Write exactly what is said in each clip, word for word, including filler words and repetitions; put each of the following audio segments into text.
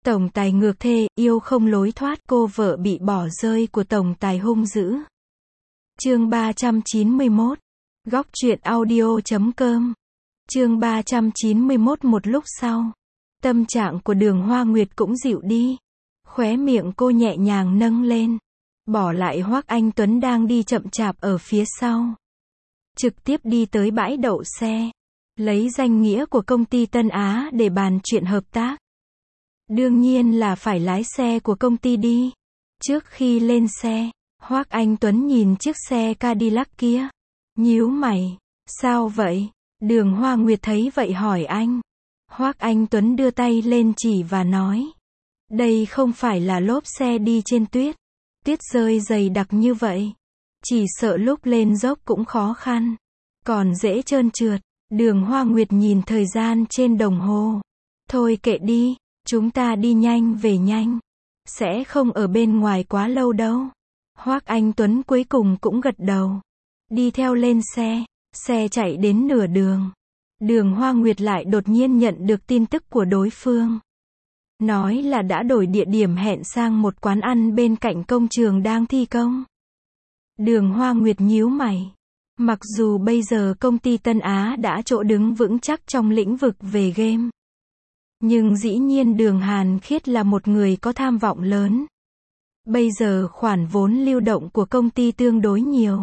Tổng tài ngược thê, yêu không lối thoát, cô vợ bị bỏ rơi của tổng tài hung dữ. Chương ba trăm chín mươi mốt. Góc truyện audio chấm com. Chương ba trăm chín mươi mốt. Một lúc sau, tâm trạng của Đường Hoa Nguyệt cũng dịu đi. Khóe miệng cô nhẹ nhàng nâng lên, bỏ lại Hoắc Anh Tuấn đang đi chậm chạp ở phía sau. Trực tiếp đi tới bãi đậu xe, lấy danh nghĩa của công ty Tân Á để bàn chuyện hợp tác. Đương nhiên là phải lái xe của công ty đi. Trước khi lên xe, Hoắc Anh Tuấn nhìn chiếc xe Cadillac kia, nhíu mày. Sao vậy? Đường Hoa Nguyệt thấy vậy hỏi anh. Hoắc Anh Tuấn đưa tay lên chỉ và nói, đây không phải là lốp xe đi trên tuyết. Tuyết rơi dày đặc như vậy, chỉ sợ lúc lên dốc cũng khó khăn, còn dễ trơn trượt. Đường Hoa Nguyệt nhìn thời gian trên đồng hồ. Thôi kệ đi, chúng ta đi nhanh về nhanh, sẽ không ở bên ngoài quá lâu đâu. Hoắc Anh Tuấn cuối cùng cũng gật đầu, đi theo lên xe. Xe chạy đến nửa đường, Đường Hoa Nguyệt lại đột nhiên nhận được tin tức của đối phương. Nói là đã đổi địa điểm hẹn sang một quán ăn bên cạnh công trường đang thi công. Đường Hoa Nguyệt nhíu mày. Mặc dù bây giờ công ty Tân Á đã chỗ đứng vững chắc trong lĩnh vực về game, nhưng dĩ nhiên Đường Hàn Khiết là một người có tham vọng lớn. Bây giờ khoản vốn lưu động của công ty tương đối nhiều.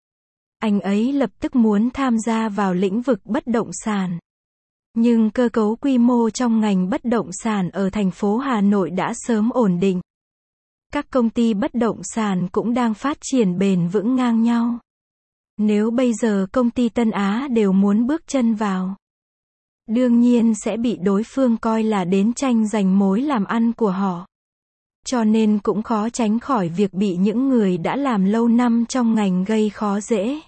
Anh ấy lập tức muốn tham gia vào lĩnh vực bất động sản. Nhưng cơ cấu quy mô trong ngành bất động sản ở thành phố Hà Nội đã sớm ổn định. Các công ty bất động sản cũng đang phát triển bền vững ngang nhau. Nếu bây giờ công ty Tân Á đều muốn bước chân vào, đương nhiên sẽ bị đối phương coi là đến tranh giành mối làm ăn của họ. Cho nên cũng khó tránh khỏi việc bị những người đã làm lâu năm trong ngành gây khó dễ.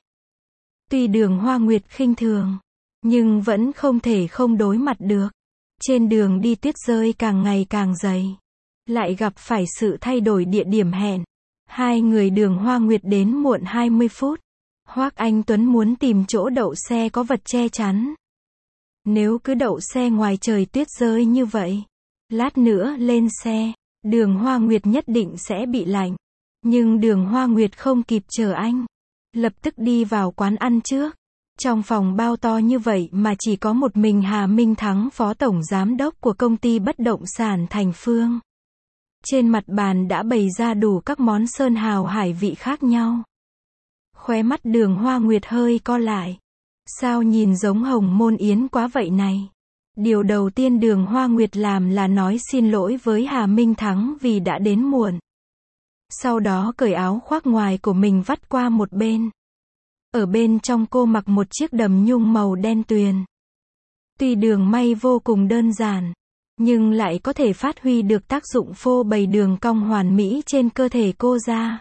Tuy Đường Hoa Nguyệt khinh thường, nhưng vẫn không thể không đối mặt được. Trên đường đi tuyết rơi càng ngày càng dày, lại gặp phải sự thay đổi địa điểm hẹn. Hai người Đường Hoa Nguyệt đến muộn hai mươi phút. Hoắc Anh Tuấn muốn tìm chỗ đậu xe có vật che chắn. Nếu cứ đậu xe ngoài trời tuyết rơi như vậy, lát nữa lên xe, Đường Hoa Nguyệt nhất định sẽ bị lạnh. Nhưng Đường Hoa Nguyệt không kịp chờ anh, lập tức đi vào quán ăn trước. Trong phòng bao to như vậy mà chỉ có một mình Hà Minh Thắng, phó tổng giám đốc của công ty bất động sản Thành Phương. Trên mặt bàn đã bày ra đủ các món sơn hào hải vị khác nhau. Khóe mắt Đường Hoa Nguyệt hơi co lại. Sao nhìn giống Hồng Môn Yến quá vậy này? Điều đầu tiên Đường Hoa Nguyệt làm là nói xin lỗi với Hà Minh Thắng vì đã đến muộn. Sau đó cởi áo khoác ngoài của mình vắt qua một bên. Ở bên trong cô mặc một chiếc đầm nhung màu đen tuyền. Tuy đường may vô cùng đơn giản, nhưng lại có thể phát huy được tác dụng phô bày đường cong hoàn mỹ trên cơ thể cô ra.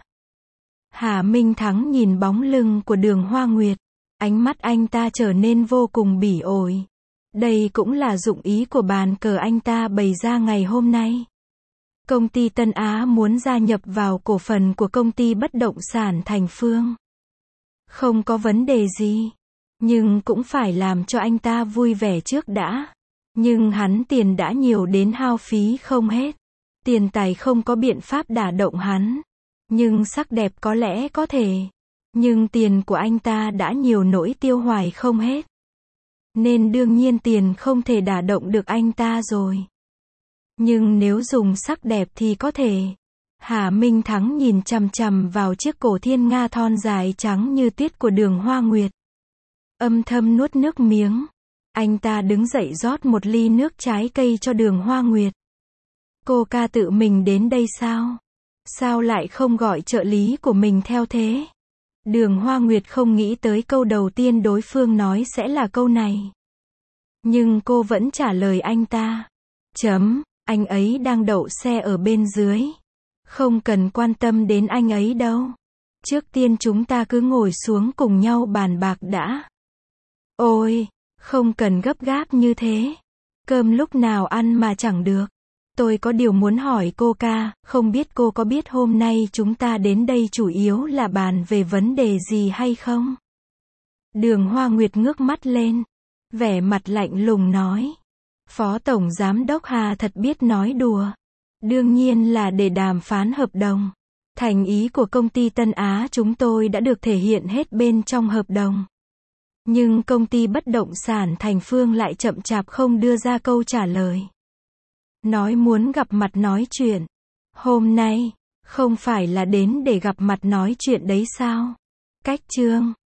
Hà Minh Thắng nhìn bóng lưng của Đường Hoa Nguyệt, ánh mắt anh ta trở nên vô cùng bỉ ổi. Đây cũng là dụng ý của bàn cờ anh ta bày ra ngày hôm nay. Công ty Tân Á muốn gia nhập vào cổ phần của công ty bất động sản Thành Phương. Không có vấn đề gì, nhưng cũng phải làm cho anh ta vui vẻ trước đã. Nhưng hắn tiền đã nhiều đến hao phí không hết. Tiền tài không có biện pháp đả động hắn. Nhưng sắc đẹp có lẽ có thể. Nhưng tiền của anh ta đã nhiều nỗi tiêu hoài không hết. Nên đương nhiên tiền không thể đả động được anh ta rồi. Nhưng nếu dùng sắc đẹp thì có thể. Hà Minh Thắng nhìn chằm chằm vào chiếc cổ thiên nga thon dài trắng như tuyết của Đường Hoa Nguyệt. Âm thầm nuốt nước miếng. Anh ta đứng dậy rót một ly nước trái cây cho Đường Hoa Nguyệt. Cô ca tự mình đến đây sao? Sao lại không gọi trợ lý của mình theo thế? Đường Hoa Nguyệt không nghĩ tới câu đầu tiên đối phương nói sẽ là câu này. Nhưng cô vẫn trả lời anh ta. Chấm, anh ấy đang đậu xe ở bên dưới. Không cần quan tâm đến anh ấy đâu. Trước tiên chúng ta cứ ngồi xuống cùng nhau bàn bạc đã. Ôi, không cần gấp gáp như thế. Cơm lúc nào ăn mà chẳng được. Tôi có điều muốn hỏi cô ca, không biết cô có biết hôm nay chúng ta đến đây chủ yếu là bàn về vấn đề gì hay không? Đường Hoa Nguyệt ngước mắt lên, vẻ mặt lạnh lùng nói. Phó Tổng Giám đốc Hà thật biết nói đùa. Đương nhiên là để đàm phán hợp đồng. Thành ý của công ty Tân Á chúng tôi đã được thể hiện hết bên trong hợp đồng. Nhưng công ty bất động sản Thành Phương lại chậm chạp không đưa ra câu trả lời. Nói muốn gặp mặt nói chuyện. Hôm nay, không phải là đến để gặp mặt nói chuyện đấy sao? Cách chương